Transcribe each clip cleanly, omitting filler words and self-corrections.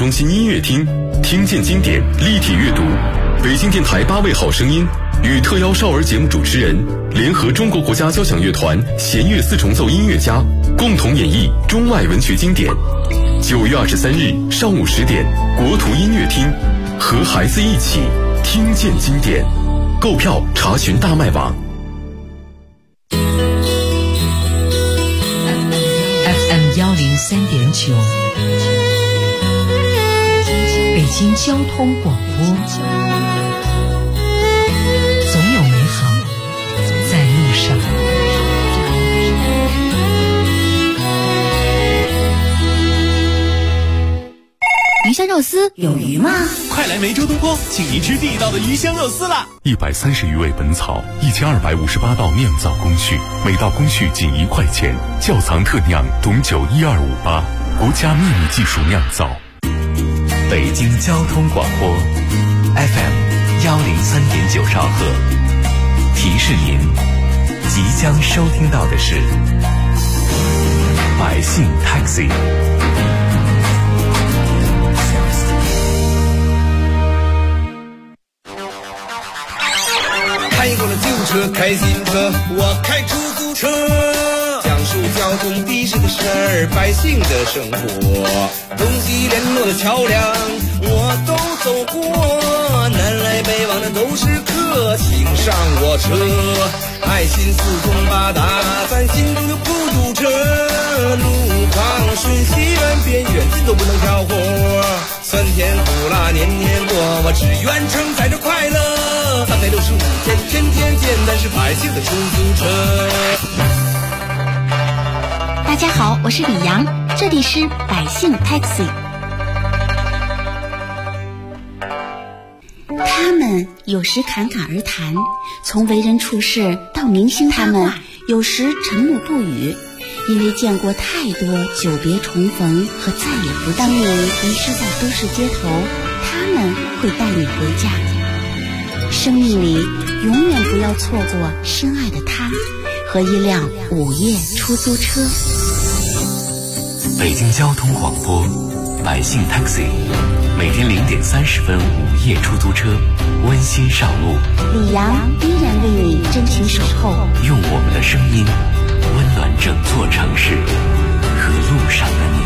中心音乐厅，听见经典立体阅读。北京电台8位好声音与特邀少儿节目主持人联合中国国家交响乐团弦乐四重奏音乐家共同演绎中外文学经典。9月23日上午10点，国图音乐厅，和孩子一起听见经典。购票查询大麦网。 FM 103.9，北京交通广播，总有美好在路上。 鱼香肉丝有鱼吗？ 快来梅州东坡，请您吃地道的鱼香肉丝啦 ！130余味本草，1258道酿造工序，每道工序仅1块钱。窖藏特酿董酒12588，国家秘密技术酿造。 北京交通广播 FM 103.9兆赫，提示您即将收听到的是百姓 Taxi。 开过了旧车，开新车，我开出租车，讲述交通的士的事儿，百姓的生活，东西联络的桥梁我都走过，南来北往的都是客，请上我车，爱心四通八达，咱心中有孤独车，路况瞬息万变，远近都不能挑活，酸甜苦辣年年过，我只愿承载着快乐，365天天天见，但是百姓的出租车。 大家好，我是李阳，这里是百姓 Taxi。 他们有时侃侃而谈，从为人处事到明星他们有时沉默不语，因为见过太多久别重逢和再也不见。当你迷失在都市街头，他们会带你回家。生命里永远不要错过深爱的他和一辆午夜出租车。 北京交通广播百姓 Taxi， 每天0点30分午夜出租车，温馨上路。 李阳依然为你真情守候， 用我们的声音温暖整座城市和路上的你。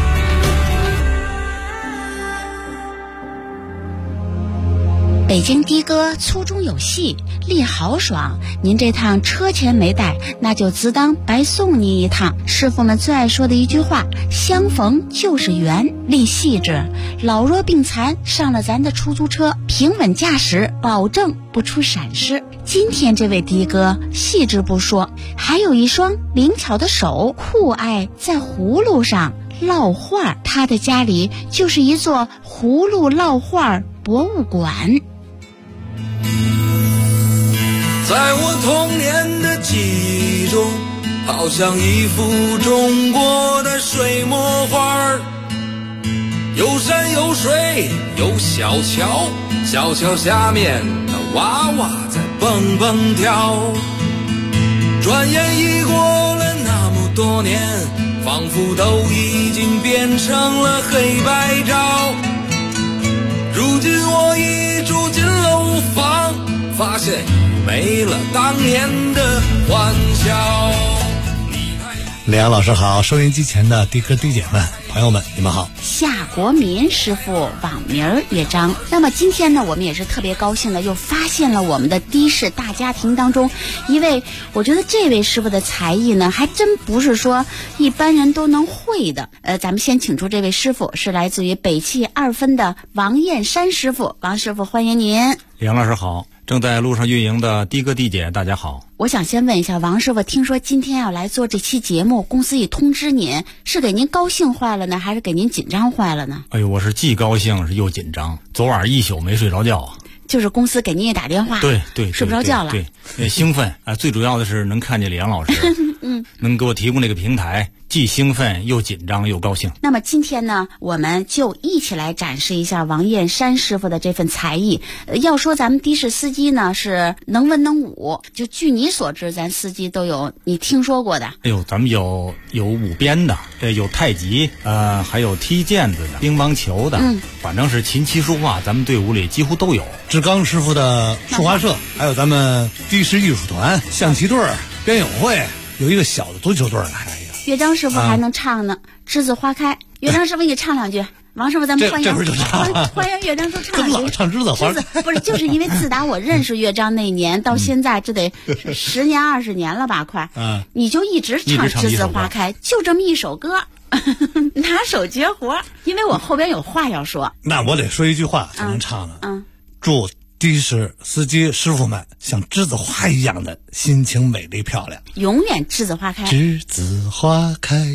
北京的哥粗中有细，力豪爽，您这趟车钱没带，那就自当白送您一趟。师傅们最爱说的一句话，相逢就是缘，力细致，老弱病残上了咱的出租车，平稳驾驶，保证不出闪失。今天这位的哥细致不说，还有一双灵巧的手，酷爱在葫芦上烙画，他的家里就是一座葫芦烙画博物馆。 在我童年的记忆中，好像一幅中国的水墨画，有山有水有小桥，小桥下面那娃娃在蹦蹦跳。转眼已过了那么多年，仿佛都已经变成了黑白照。如今我已住进楼房，发现没了当年的欢笑。 李阳老师好，收音机前的的哥的姐们朋友们，你们好。 夏国民师傅网名乐章。那么今天呢，我们也是特别高兴的，又发现了我们的的士大家庭当中一位，我觉得这位师傅的才艺呢，还真不是说一般人都能会的。咱们先请出这位师傅，是来自于北汽2分的王燕山师傅。王师傅，欢迎您。 李阳老师好，正在路上运营的的哥的姐大家好。 我想先问一下王师傅，听说今天要来做这期节目，公司一通知您，是给您高兴坏了呢，还是给您紧张坏了呢？ 哎呦，我是既高兴是又紧张，昨晚一宿没睡着觉啊。 就是公司给您也打电话， 对， 睡不着觉了， 对，兴奋啊！最主要的是能看见李阳老师， 能给我提供这个平台，既兴奋又紧张又高兴。 那么今天呢，我们就一起来展示一下王燕山师傅的这份才艺。要说咱们的士司机呢是能文能武，就据你所知，咱司机都有你听说过的。 哎呦，咱们有舞鞭的，有太极，还有踢毽子的，乒乓球的，反正是琴棋书画，咱们队伍里几乎都有。 志刚师傅的书画社，还有咱们的士艺术团、象棋队、编友会，有一个小的足球队呢。 乐章师傅还能唱呢，栀子花开。乐章师傅，你唱两句。王师傅，咱们欢迎乐章师傅唱两句。 唱栀子花开，不是，就是因为自打我认识乐章那年到现在，这得10年20年了吧，快。你就一直唱栀子花开，就这么一首歌。拿手绝活，因为我后边有话要说。 那我得说一句话才能唱呢。祝的士司机师傅们像栀子花一样的心情美丽漂亮， 永远栀子花开。 栀子花开，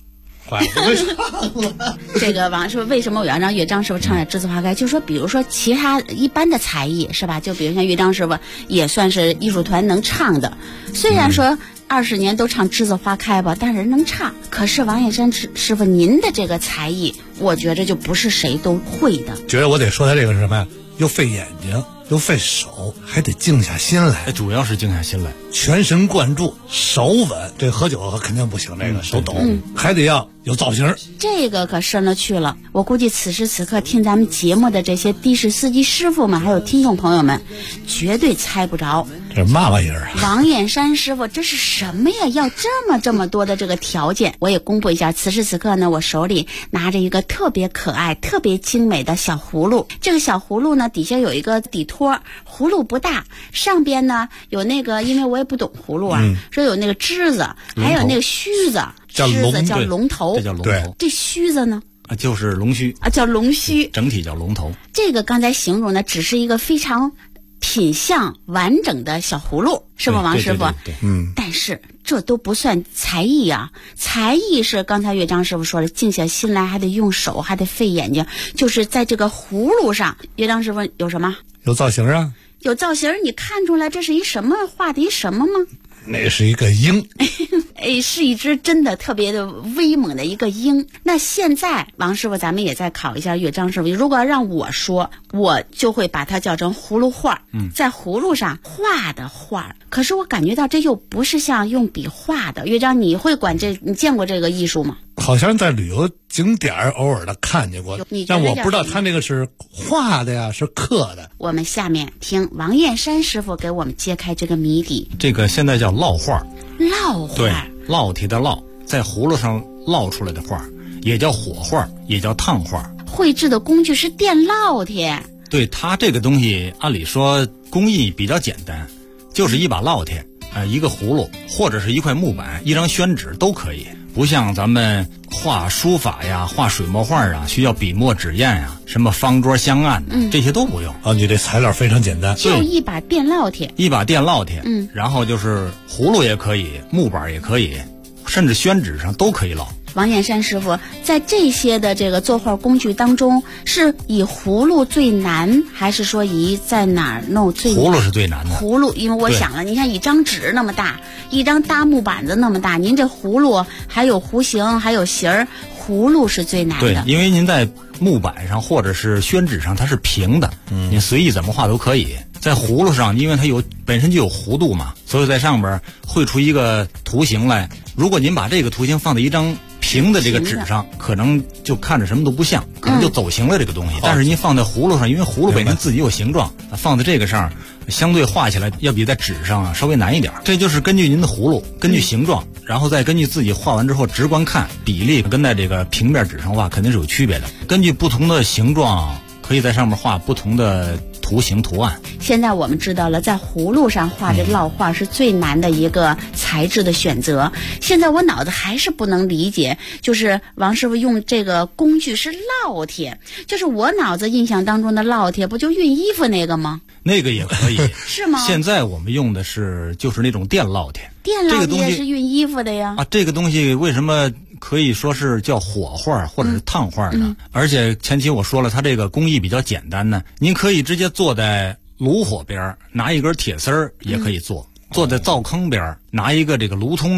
这个王师傅为什么我要让乐章师傅唱点栀子花开？就说比如说其他一般的才艺是吧？就比如像乐章师傅也算是艺术团能唱的，虽然说20年都唱栀子花开吧，但人能唱。可是王燕山师傅您的这个才艺，我觉着就不是谁都会的。 觉得我得说他这个是什么呀？又费眼睛，又费手，还得静下心来。 主要是静下心来， 全神贯注，手稳。这喝酒肯定不行，这个手抖，还得要有造型。 这个可深了去了。我估计此时此刻听咱们节目的这些的士司机师傅们，还有听众朋友们，绝对猜不着。 这嘛玩意儿啊？ 王燕山师傅这是什么呀？要这么多的这个条件。我也公布一下，此时此刻呢，我手里拿着一个特别可爱、特别精美的小葫芦。这个小葫芦呢，底下有一个底托，葫芦不大，上边呢有那个，因为我也不懂葫芦啊，说有那个枝子，还有那个须子，枝子叫龙头， 这叫龙头。 这须子呢？ 就是龙须啊，叫龙须， 整体叫龙头。 这个刚才形容的只是一个非常品相完整的小葫芦，是吧，王师傅？ 对， 但是这都不算才艺啊，才艺是刚才乐章师傅说的，静下心来，还得用手，还得费眼睛，就是在这个葫芦上，乐章师傅有什么？ 有造型啊？ 有造型，你看出来这是一什么画的一什么吗？ 那是一个鹰。 是一只真的特别的威猛的一个鹰。那现在王师傅咱们也再考一下乐章师傅，如果让我说，我就会把它叫成葫芦画，在葫芦上画的画。可是我感觉到这又不是像用笔画的。乐章，你会管这？你见过这个艺术吗？ 好像在旅游景点偶尔的看见过，但我不知道他那个是画的呀，是刻的。 我们下面听王燕山师傅给我们揭开这个谜底。 这个现在叫烙画。 烙画， 对，烙铁的烙，在葫芦上烙出来的画，也叫火画，也叫烫画。 绘制的工具是电烙铁。 对，它这个东西按理说工艺比较简单，就是一把烙铁，一个葫芦，或者是一块木板，一张宣纸都可以。不像咱们画书法呀、画水墨画啊，需要笔墨纸砚呀，什么方桌香案这些都不用。 你这材料非常简单， 就一把电烙铁， 然后就是葫芦也可以，木板也可以，甚至宣纸上都可以烙。 王燕山师傅在这些的这个作画工具当中，是以葫芦最难，还是说以在哪儿弄最难？ 葫芦是最难的。 葫芦，因为我想了，你看一张纸那么大，一张大木板子那么大，您这葫芦还有弧形，还有形儿，葫芦是最难的。 对，因为您在木板上或者是宣纸上它是平的，您随意怎么画都可以。在葫芦上，因为它本身就有弧度嘛，所以在上边绘出一个图形来。如果您把这个图形放在一张平的这个纸上，可能就看着什么都不像，可能就走形了这个东西。但是您放在葫芦上，因为葫芦本身自己有形状，放在这个上，相对画起来要比在纸上稍微难一点。这就是根据您的葫芦，根据形状，然后再根据自己画完之后直观看，比例跟在这个平面纸上画肯定是有区别的。根据不同的形状，可以在上面画不同的图形图案。 现在我们知道了，在葫芦上画这烙画是最难的一个材质的选择。现在我脑子还是不能理解，就是王师傅用这个工具是烙铁，就是我脑子印象当中的烙铁不就熨衣服那个吗？ 那个也可以是吗？ 现在我们用的就是那种电烙铁。 电烙铁是熨衣服的呀。 这个东西为什么可以说是叫火画或者是烫画呢？而且前期我说了，它这个工艺比较简单呢，您可以直接坐在炉火边，拿一根铁丝儿也可以坐，坐在灶坑边拿一个这个炉通条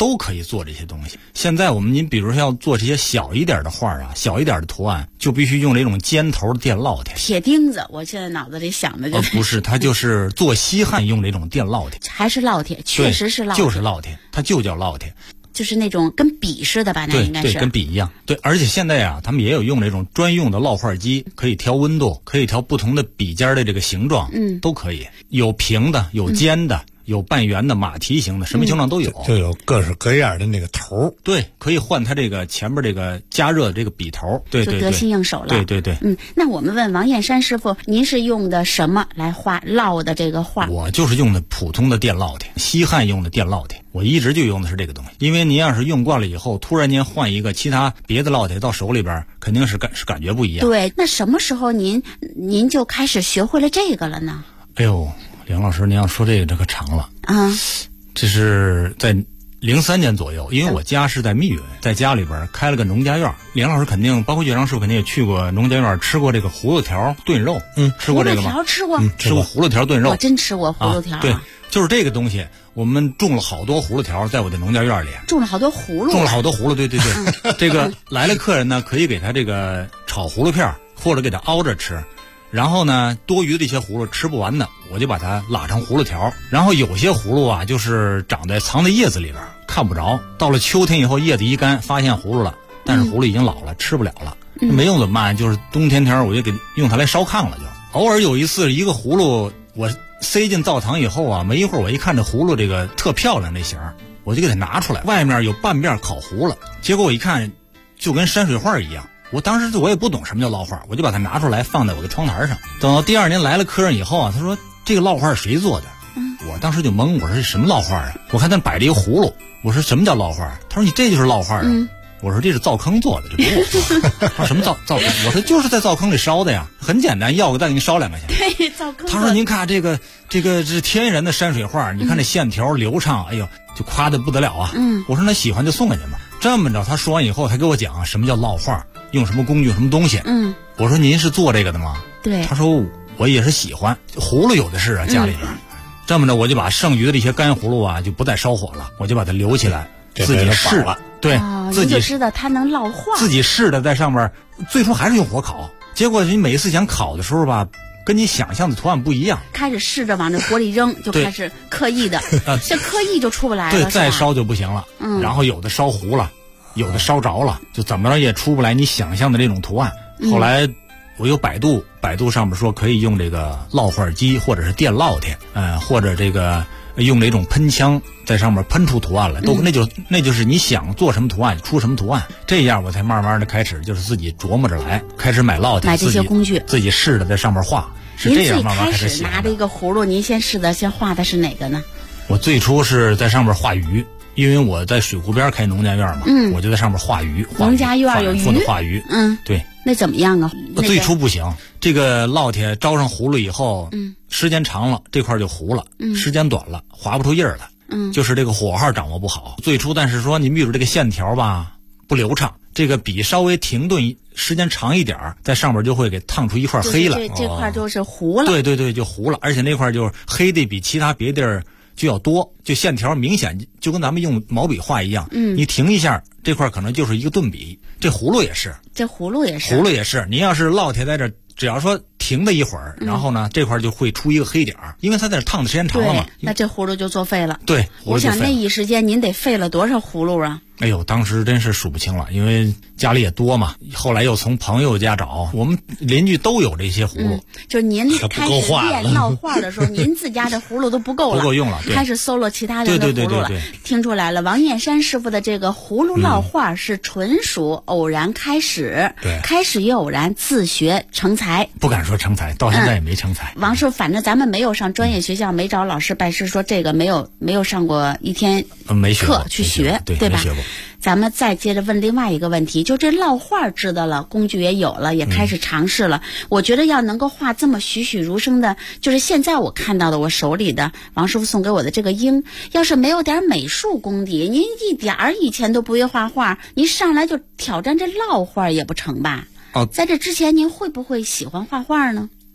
都可以做这些东西。现在您比如说要做这些小一点的画啊，小一点的图案，就必须用这种尖头的电烙铁。 铁钉子，我现在脑子里想的就是。 不是，它就是做西汉用这种电烙铁。 还是烙铁，确实是烙铁， 就是烙铁，它就叫烙铁。 就是那种跟笔似的吧，那应该是对，跟笔一样。对，而且现在啊，他们也有用那种专用的烙画机，可以调温度，可以调不同的笔尖的这个形状，都可以，有平的，有尖的。有半圆的、马蹄形的，什么形状都有， 就有各式各样的那个头。 对，可以换它这个前面这个加热的这个笔头。对， 就得心应手了。 对。 那我们问王燕山师傅，您是用的什么来画烙的这个画？ 我就是用的普通的电烙铁，西汉用的电烙铁，我一直就用的是这个东西。因为您要是用惯了以后，突然间换一个其他别的烙铁到手里边，肯定是感觉不一样。 对，那什么时候您就开始学会了这个了呢？ 哎呦。梁老师，您要说这可长了啊！ 这是在03年左右，因为我家是在密云，在家里边开了个农家院。梁老师肯定，包括岳阳师傅肯定也去过农家院，吃过这个葫芦条炖肉，吃过这个吗？ 葫芦条吃过， 吃过葫芦条炖肉， 我真吃过葫芦条。 对，就是这个东西，我们种了好多葫芦条，在我的农家院里， 种了好多葫芦， 对，这个来了客人呢，可以给他这个炒葫芦片，或者给他熬着吃。然后呢，多余的这些葫芦吃不完的，我就把它拉成葫芦条。然后有些葫芦啊，就是藏在叶子里边，看不着。到了秋天以后，叶子一干，发现葫芦了，但是葫芦已经老了，吃不了了。没用怎么办？就是冬天我就用它来烧炕了。就偶尔有一次，一个葫芦我塞进灶堂以后啊，没一会儿我一看这葫芦这个特漂亮那形儿，我就给它拿出来，外面有半面烤糊了。结果我一看，就跟山水画一样。我当时我也不懂什么叫烙画，我就把它拿出来放在我的窗台上。等到第二年来了客人以后啊，他说这个烙画是谁做的？我当时就懵，我说这什么烙画啊？我看他摆着一个葫芦，我说什么叫烙画？他说你这就是烙画啊。我说这是灶坑做的，这不是我做的。他说什么灶坑？我说就是在灶坑里烧的呀，很简单，要个再给你烧2块钱。 对，灶坑。 他说您看这是天然的山水画，你看这线条流畅，哎呦，就夸得不得了啊。我说那喜欢就送给您吧。这么着，他说完以后，他给我讲什么叫烙画，用什么工具，用什么东西。我说您是做这个的吗？ 对。 他说我也是喜欢，葫芦有的是啊，家里边。这么着，我就把剩余的这些干葫芦啊，就不再烧火了，我就把它留起来，自己试了。对，自己就知道它能烙画。 自己试的在上面，最初还是用火烤，结果你每一次想烤的时候吧，跟你想象的图案不一样。 开始试着往这锅里扔，就开始刻意的，这刻意就出不来了。 对，再烧就不行了。然后有的烧糊了，有的烧着了，就怎么着也出不来你想象的这种图案。后来我有百度上面说可以用这个烙画机，或者是电烙铁，或者这个用这种喷枪在上面喷出图案来，那就是你想做什么图案出什么图案。这样我才慢慢的开始就是自己琢磨着来，开始买烙铁， 买这些工具， 自己试着在上面画。是这样慢慢开始写的。 您最开始拿着一个葫芦，您先画的是哪个呢？ 我最初是在上面画鱼，因为我在水库边开农家院嘛，我就在上面画鱼。 农家院有鱼， 画鱼，对。 那怎么样啊？ 最初不行，这个烙铁招上葫芦以后，时间长了这块就糊了，时间短了划不出印儿来，就是这个火候掌握不好。最初，但是说你比如这个线条吧不流畅，这个笔稍微停顿时间长一点，在上面就会给烫出一块黑了， 这块就是糊了。 对，就糊了，而且那块就是黑的比其他别地儿就要多，就线条明显就跟咱们用毛笔画一样，你停一下，这块可能就是一个顿笔。这葫芦也是，你要是烙铁在这，只要说停了一会儿，然后呢，这块就会出一个黑点儿，因为它在这烫的时间长了嘛。 那这葫芦就作废了。 对， 我想那一时间您得废了多少葫芦啊？ 哎呦，当时真是数不清了，因为家里也多嘛。后来又从朋友家找，我们邻居都有这些葫芦。 就是您开始练烙画的时候，您自家这葫芦都不够了， 不够用了， 开始搜罗其他人的葫芦了。听出来了，王燕山师傅的这个葫芦烙画是纯属偶然开始，开始也偶然，自学成才。 不敢说成才，到现在也没成才。 王师傅，反正咱们没有上专业学校，没找老师拜师，说这个没有上过一天课去学，对吧？咱们再接着问另外一个问题，就这烙画知道了，工具也有了，也开始尝试了。我觉得要能够画这么栩栩如生的，就是现在我看到的，我手里的王师傅送给我的这个鹰，要是没有点美术功底，您一点儿以前都不会画画，您上来就挑战这烙画也不成吧？在这之前您会不会喜欢画画呢？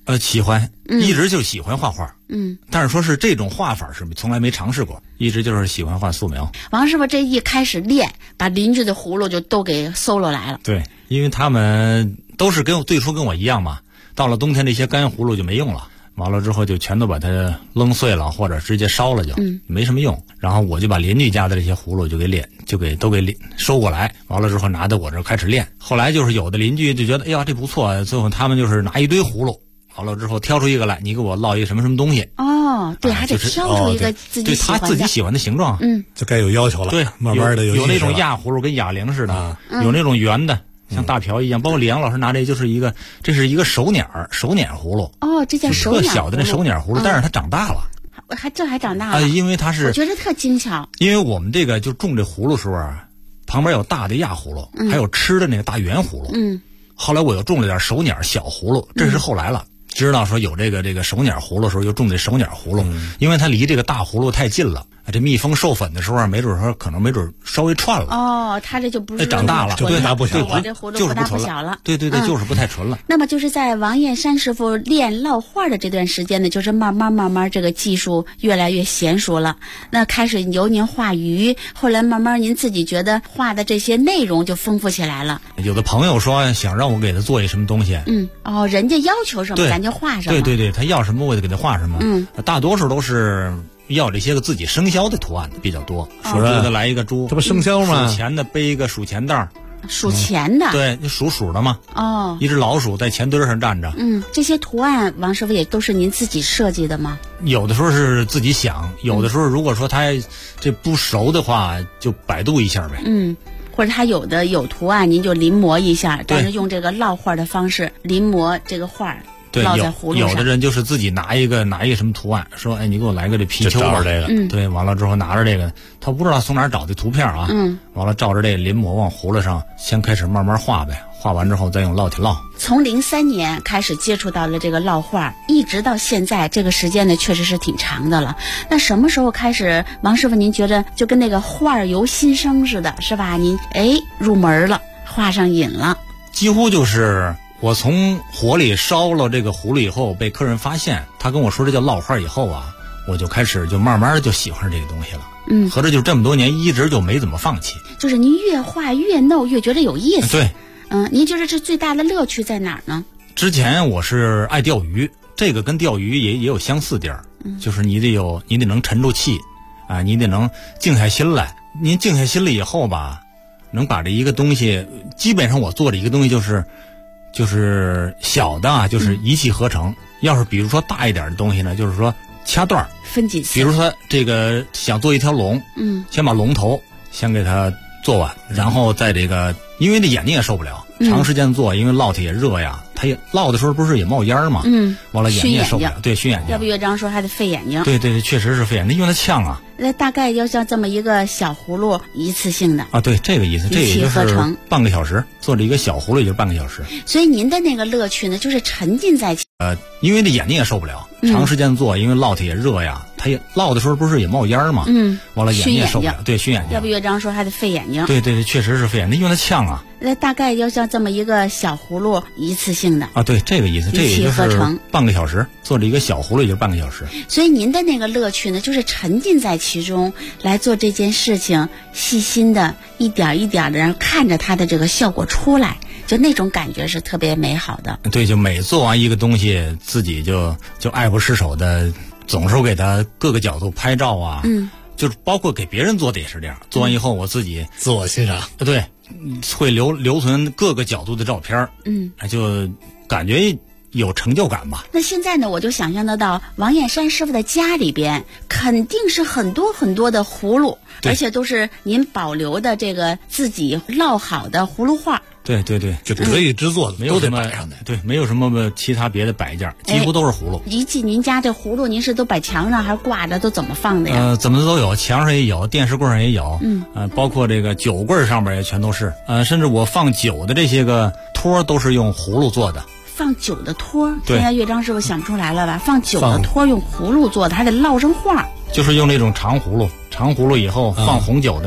喜欢，一直就喜欢画画。但是说是这种画法是从来没尝试过，一直就是喜欢画素描。 王师傅这一开始练，把邻居的葫芦就都给搜罗来了。 对，因为他们都是最初跟我一样嘛，到了冬天这些干葫芦就没用了。完了之后就全都把它扔碎了，或者直接烧了就，没什么用。然后我就把邻居家的这些葫芦就给收过来，完了之后拿到我这开始练。后来就是有的邻居就觉得，哎呀这不错，最后他们就是拿一堆葫芦，完了之后挑出一个来，你给我烙一个什么什么东西。 哦，对，还得挑出一个自己喜欢的， 对他自己喜欢的形状， 就该有要求了。 对， 慢慢的有那种压葫芦跟哑铃似的，有那种圆的。像大瓢一样，包括李阳老师拿这是一个手捻葫芦。 哦，这叫手捻葫芦， 特小的那手捻葫芦，但是它长大了。 还长大了。 因为它是， 我觉得特精巧。 因为我们这个就种这葫芦时候啊，旁边有大的压葫芦，还有吃的那个大圆葫芦。后来我又种了点手捻小葫芦，这是后来了。知道说有这个手捻葫芦的时候，又种这手捻葫芦，因为它离这个大葫芦太近了。这蜜蜂授粉的时候啊，没准稍微串了。 哦，它这就不是长大了， 就不大不小了。我这葫芦不大不小了。 对，就是不太纯了。 那么就是在王燕山师傅练烙画的这段时间呢，就是慢慢这个技术越来越娴熟了。那开始由您画鱼，后来慢慢您自己觉得画的这些内容就丰富起来了。 有的朋友说想让我给他做一什么东西， 人家要求什么咱就画什么。 对，他要什么我就给他画什么。大多数都是要这些个自己生肖的图案比较多，说给他来一个猪， 这不生肖吗？ 数钱的背一个数钱袋， 数钱的， 对，就数的嘛。一只老鼠在钱堆上站着。 这些图案王师傅也都是您自己设计的吗？ 有的时候是自己想，有的时候如果说他这不熟的话，就百度一下呗。 或者他有图案，您就临摹一下，但是用这个烙画的方式临葫这个画。 对， 烙在葫芦上。 有的人就是自己拿一个什么图案，说哎你给我来个这貔貅吧， 这个， 对，完了之后拿着这个，他不知道从哪儿找的图片啊，完了照着这临摹往葫芦上先开始慢慢画呗，画完之后再用烙铁烙。 从03年开始接触到了这个烙画，一直到现在，这个时间呢确实是挺长的了。那什么时候开始，王师傅您觉得就跟那个画由心生似的，是吧？您入门了，画上瘾了， 几乎就是。我从火里烧了这个葫芦以后，被客人发现，他跟我说这叫烙画以后啊，我就开始就慢慢就喜欢上这个东西了。合着就这么多年一直就没怎么放弃。 就是您越画越弄，越觉得有意思。 对， 您觉得这最大的乐趣在哪儿呢？ 之前我是爱钓鱼，这个跟钓鱼也有相似地儿，就是你得能沉住气啊，你得能静下心来。您静下心了以后吧，能把这一个东西，基本上我做的一个东西就是小的啊，就是一气呵成。要是比如说大一点的东西呢，就是说掐段分几次。 比如说这个想做一条龙，先把龙头先给它做完，然后再这个，因为这眼睛也受不了，长时间做，因为烙铁也热呀，它也烙的时候不是也冒烟嘛，完了眼睛也受不了，对，熏眼睛。 要不乐章说还得费眼睛。 对，确实是费眼睛，因为它呛啊。 那大概要像这么一个小葫芦，一次性的啊，对，这个意思，这也就是半个小时，做这一个小葫芦也就是半个小时。 所以您的那个乐趣呢，就是沉浸在因为这眼睛也受不了，长时间做，因为烙铁也热呀，它也烙的时候不是也冒烟嘛，完了眼睛也受不了，对，熏眼睛。 要不乐章说还得费眼睛。 对，确实是费眼睛，因为它呛啊。 那大概要像这么一个小葫芦，一次性的啊，对，这个意思，这也就是半个小时，做这一个小葫芦也就是半个小时。 所以您的那个乐趣呢，就是沉浸在其中来做这件事情，细心的一点一点的，然后看着它的这个效果出来，就那种感觉是特别美好的。 对，就每做完一个东西，自己就爱不释手的，总是给它各个角度拍照啊，就是包括给别人做的也是这样。做完以后，我自己自我欣赏， 对，会留存各个角度的照片，就感觉有成就感吧。 那现在呢，我就想象得到王燕山师傅的家里边肯定是很多很多的葫芦，而且都是您保留的这个自己烙好的葫芦画。 对， 就得意之作， 没有什么摆上的。对，没有什么其他别的摆件，几乎都是葫芦。 一进您家这葫芦，您是都摆墙上还是挂着，都怎么放的呀？ 怎么都有，墙上也有，电视柜上也有，包括这个酒柜上面也全都是，甚至我放酒的这些个托都是用葫芦做的。 放酒的托，现在乐章师傅想不出来了吧？放酒的托用葫芦做的，还得烙上画。 就是用那种长葫芦以后放红酒的那个，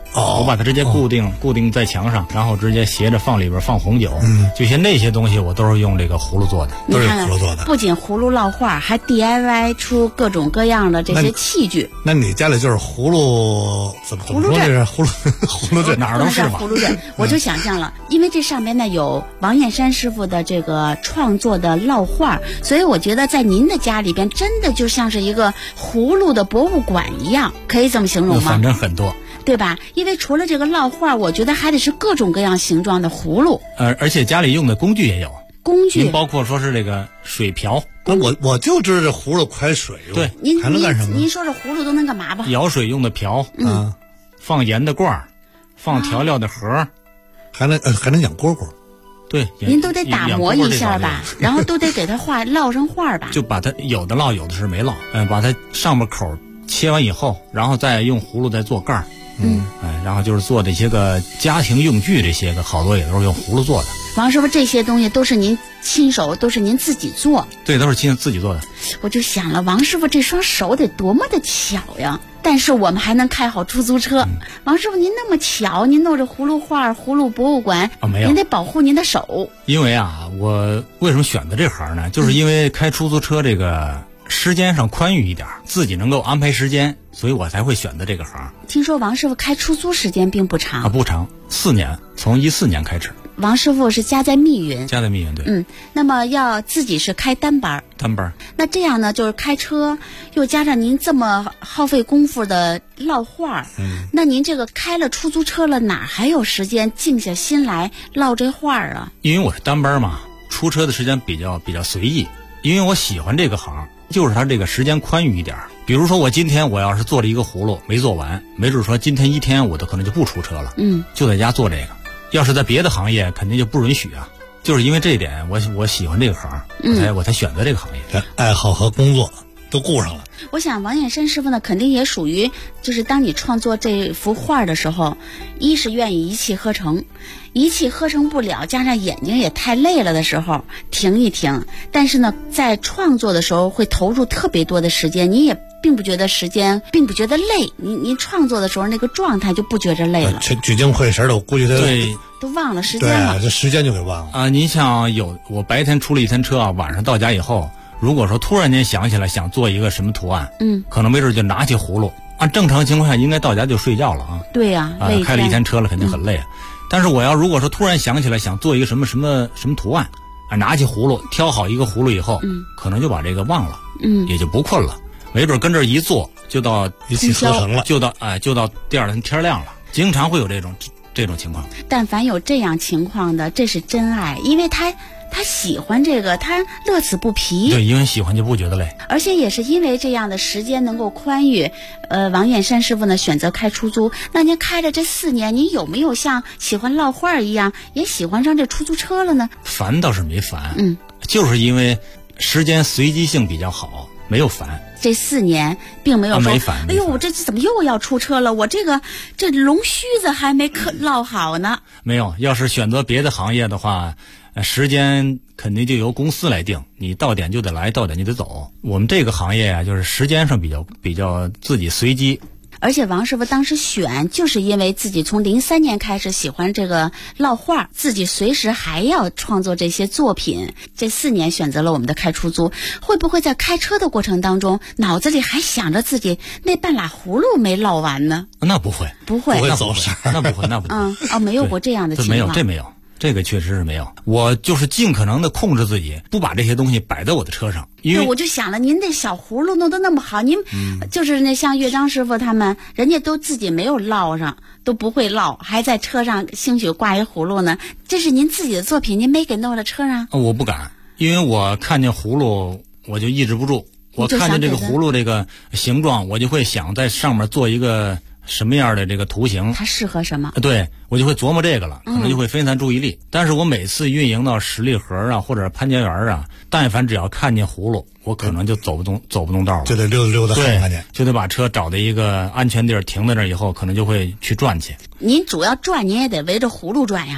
我把它直接固定在墙上，然后直接斜着放里边放红酒。就像那些东西我都是用这个葫芦做的， 都是葫芦做的。 不仅葫芦烙画，还 DIY 出各种各样的这些器具。 那你家里就是葫芦怎么说这是葫芦阵， 哪儿都是吧？ 葫芦阵，我就想象了，因为这上面呢有王燕山师傅的这个创作的烙画，所以我觉得在您的家里边真的就像是一个葫芦的博物馆一样，可以这么形容吗？ 反正很多。 对吧？因为除了这个烙画，我觉得还得是各种各样形状的葫芦。 而且家里用的工具也有。 工具包括说是这个水瓢。 那我就知道这葫芦快水用。 对， 您还能干什么？ 您说这葫芦都能干嘛吧？ 舀水用的瓢，放盐的罐儿，放调料的盒， 还能养蝈蝈。 对， 您都得打磨一下吧，然后都得给它烙上画吧。 就把它有的烙，有的是没烙，把它上面口切完以后，然后再用葫芦再做盖儿。然后就是做这些个家庭用具，这些个好多也都是用葫芦做的。 王师傅，这些东西都是您亲手，都是您自己做？ 对，都是自己做的。 我就想了，王师傅这双手得多么的巧呀！但是我们还能开好出租车。王师傅，您那么巧，您弄着葫芦画、葫芦博物馆， 没有， 您得保护您的手。 因为我为什么选择这行呢？就是因为开出租车这个时间上宽裕一点，自己能够安排时间，所以我才会选择这个行。 听说王师傅开出租时间并不长不长，4年，从14年开始。 王师傅是家在密云， 对。 那么要自己是开单班。那这样呢，就是开车，又加上您这么耗费功夫的烙画，那您这个开了出租车了，哪还有时间静下心来烙这画啊？ 因为我是单班嘛，出车的时间比较随意，因为我喜欢这个行，就是它这个时间宽裕一点。比如说我今天我要是做了一个葫芦没做完，没准说今天一天我都可能就不出车了，就在家做这个。要是在别的行业肯定就不允许啊，就是因为这一点我喜欢这个行，我才选择这个行业。 爱好和工作都顾上了。 我想王燕山师傅呢，肯定也属于，就是当你创作这幅画的时候，一是愿意一气呵成，一气呵成不了，加上眼睛也太累了的时候停一停。但是呢，在创作的时候会投入特别多的时间，你也并不觉得并不觉得累，您创作的时候那个状态就不觉着累了。 聚精会神的，我估计都忘了时间了。 对，这时间就给忘了啊！您像我白天出了一天车啊，晚上到家以后，如果说突然间想起来想做一个什么图案，可能没准就拿起葫芦。按正常情况下，应该到家就睡觉了啊。 对呀， 开了一天车了，肯定很累。但是我要如果说突然想起来想做一个什么图案，拿起葫芦挑好一个葫芦以后，可能就把这个忘了，也就不困了。没准跟这一坐就到一气呵成了， 就到第二天天亮了。经常会有这种情况。 但凡有这样情况的，这是真爱，因为他喜欢这个，他乐此不疲。 对，因为喜欢就不觉得累。 而且也是因为这样的时间能够宽裕，王燕山师傅呢选择开出租。那您开了这4年，您有没有像喜欢烙画一样，也喜欢上这出租车了呢？ 烦倒是没烦，就是因为时间随机性比较好，没有烦。 这4年并没有说， 没烦。 哎呦，我这怎么又要出车了？我这龙须子还没烙好呢。 没有，要是选择别的行业的话，时间肯定就由公司来定，你到点就得来，到点就得走。我们这个行业啊，就是时间上比较自己随机。 而且王师傅当时选，就是因为自己从03年开始喜欢这个烙画，自己随时还要创作这些作品。这4年选择了我们的开出租，会不会在开车的过程当中，脑子里还想着自己那半拉葫芦没烙完呢？ 那不会， 不会走神， 那不会。 没有过这样的情况。 这没有。这个确实是没有，我就是尽可能的控制自己，不把这些东西摆在我的车上。因为我就想了，您这小葫芦弄得那么好，您就是那像岳章师傅他们，人家都自己没有烙上，都不会烙，还在车上兴许挂一葫芦呢。这是您自己的作品，您没给弄到车上？ 我不敢，因为我看见葫芦我就抑制不住，我看见这个葫芦这个形状，我就会想在上面做一个什么样的这个图形， 它适合什么？ 对，我就会琢磨这个了，可能就会分散注意力。但是我每次运营到十里河啊，或者潘家园啊，但凡只要看见葫芦，我可能就走不动道了， 就得溜达看见， 就得把车找到一个安全地儿停在那儿，以后可能就会去转去。 您主要转，您也得围着葫芦转呀。 对，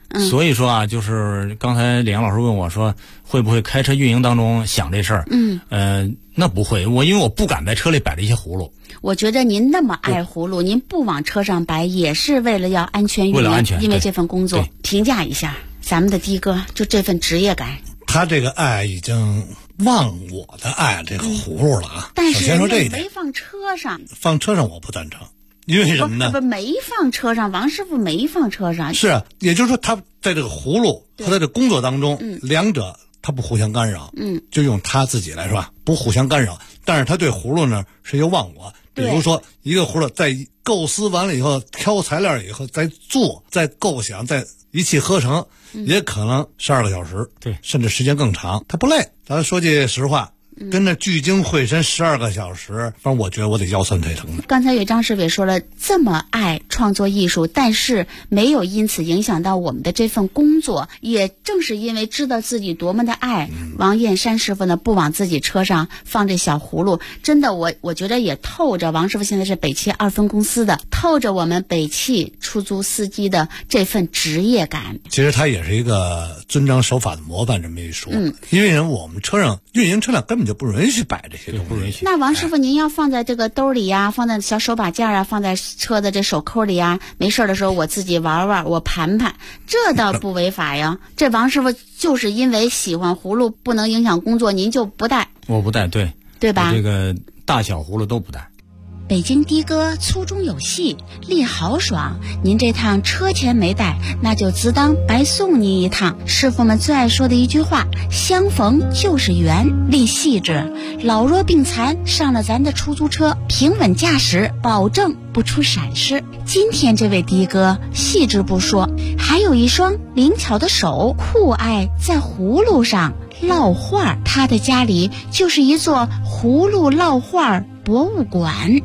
所以说啊，就是刚才李阳老师问我说，会不会开车运营当中想这事儿？那不会，因为我不敢在车里摆这些葫芦。 我觉得您那么爱葫芦，您不往车上摆，也是为了要安全运营， 为了安全， 因为这份工作。评价一下咱们的的哥，就这份职业感。 他这个爱已经忘我的爱这个葫芦了啊！ 但是首先说这一点， 没放车上， 放车上我不赞成，因为什么呢？ 不没放车上，王师傅没放车上。 是啊，也就是说他在这个葫芦和在这工作当中，两者他不互相干扰，就用他自己来说吧，不互相干扰。但是他对葫芦呢是有忘我，比如说一个葫芦在构思完了以后，挑材料以后再做，再构想，再一气呵成，也可能12个小时， 对， 甚至时间更长，他不累。咱说句实话。跟着聚精会神12个小时，反正我觉得我得腰酸腿疼的。 刚才张师傅也说了，这么爱创作艺术，但是没有因此影响到我们的这份工作。也正是因为知道自己多么的爱，王燕山师傅呢不往自己车上放这小葫芦，真的我觉得也透着王师傅现在是北汽2分公司的，透着我们北汽出租司机的这份职业感。 其实他也是一个遵章守法的模范，这么一说。因为我们车上运营车辆根本就不允许摆这些东西， 不允许。 那王师傅，您要放在这个兜里呀，放在小手把件啊，放在车的这手扣里呀，没事的时候我自己玩玩，我盘盘，这倒不违法呀。这王师傅就是因为喜欢葫芦，不能影响工作，您就不带。 我不带，对吧？ 这个大小葫芦都不带。 北京的哥粗中有细，力豪爽。您这趟车钱没带，那就自当白送您一趟。师傅们最爱说的一句话：相逢就是缘，力细致。老弱病残上了咱的出租车，平稳驾驶，保证不出闪失。今天这位的哥细致不说，还有一双灵巧的手，酷爱在葫芦上烙画。他的家里就是一座葫芦烙画博物馆。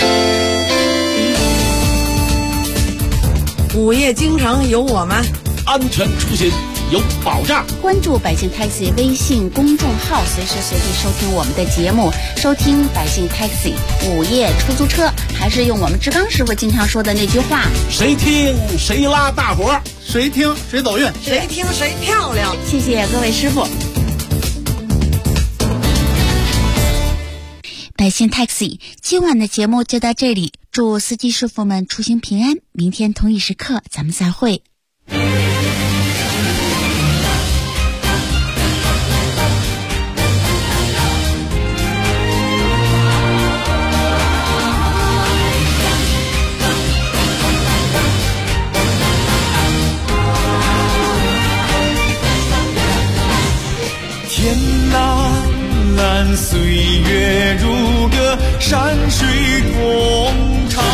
午夜京城有我们， 安全出行有保障。 关注百姓 Taxi 微信公众号，随时随地收听我们的节目，收听百姓 Taxi 午夜出租车，还是用我们志刚师傅经常说的那句话： 谁听谁拉大伙， 谁听谁走运， 谁听谁漂亮。 谢谢各位师傅。百姓 Taxi 今晚的节目就到这里，祝司机师傅们出行平安，明天同一时刻咱们再会。 天蓝蓝，岁月如歌，山水同唱。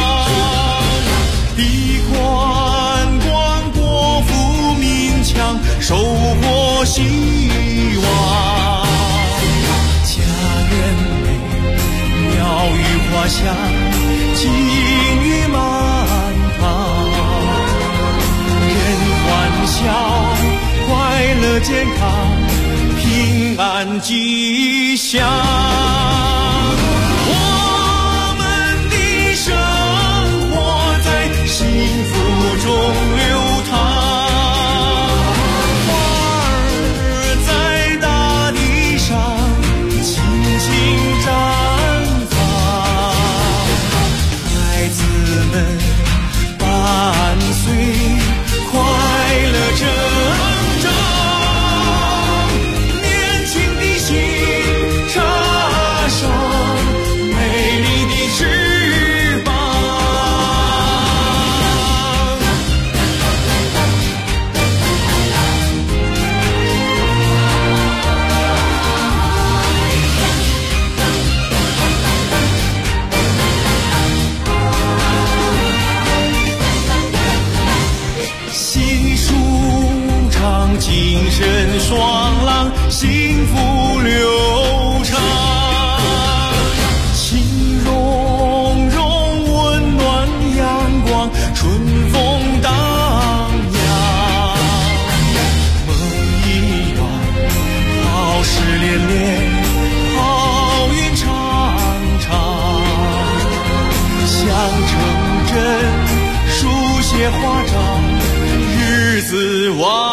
一冠冠，国富民强，收获希望。家园美，鸟语花香，金玉满堂。人欢笑，快乐健康，平安吉祥。我们的生活在幸福中流淌，花儿在大地上轻轻绽放，孩子们伴随快乐成长。精神爽朗，幸福流畅，情融融，温暖阳光，春风荡漾。梦一圆，好事连连，好运长长。想成真，书写华章，日子死亡。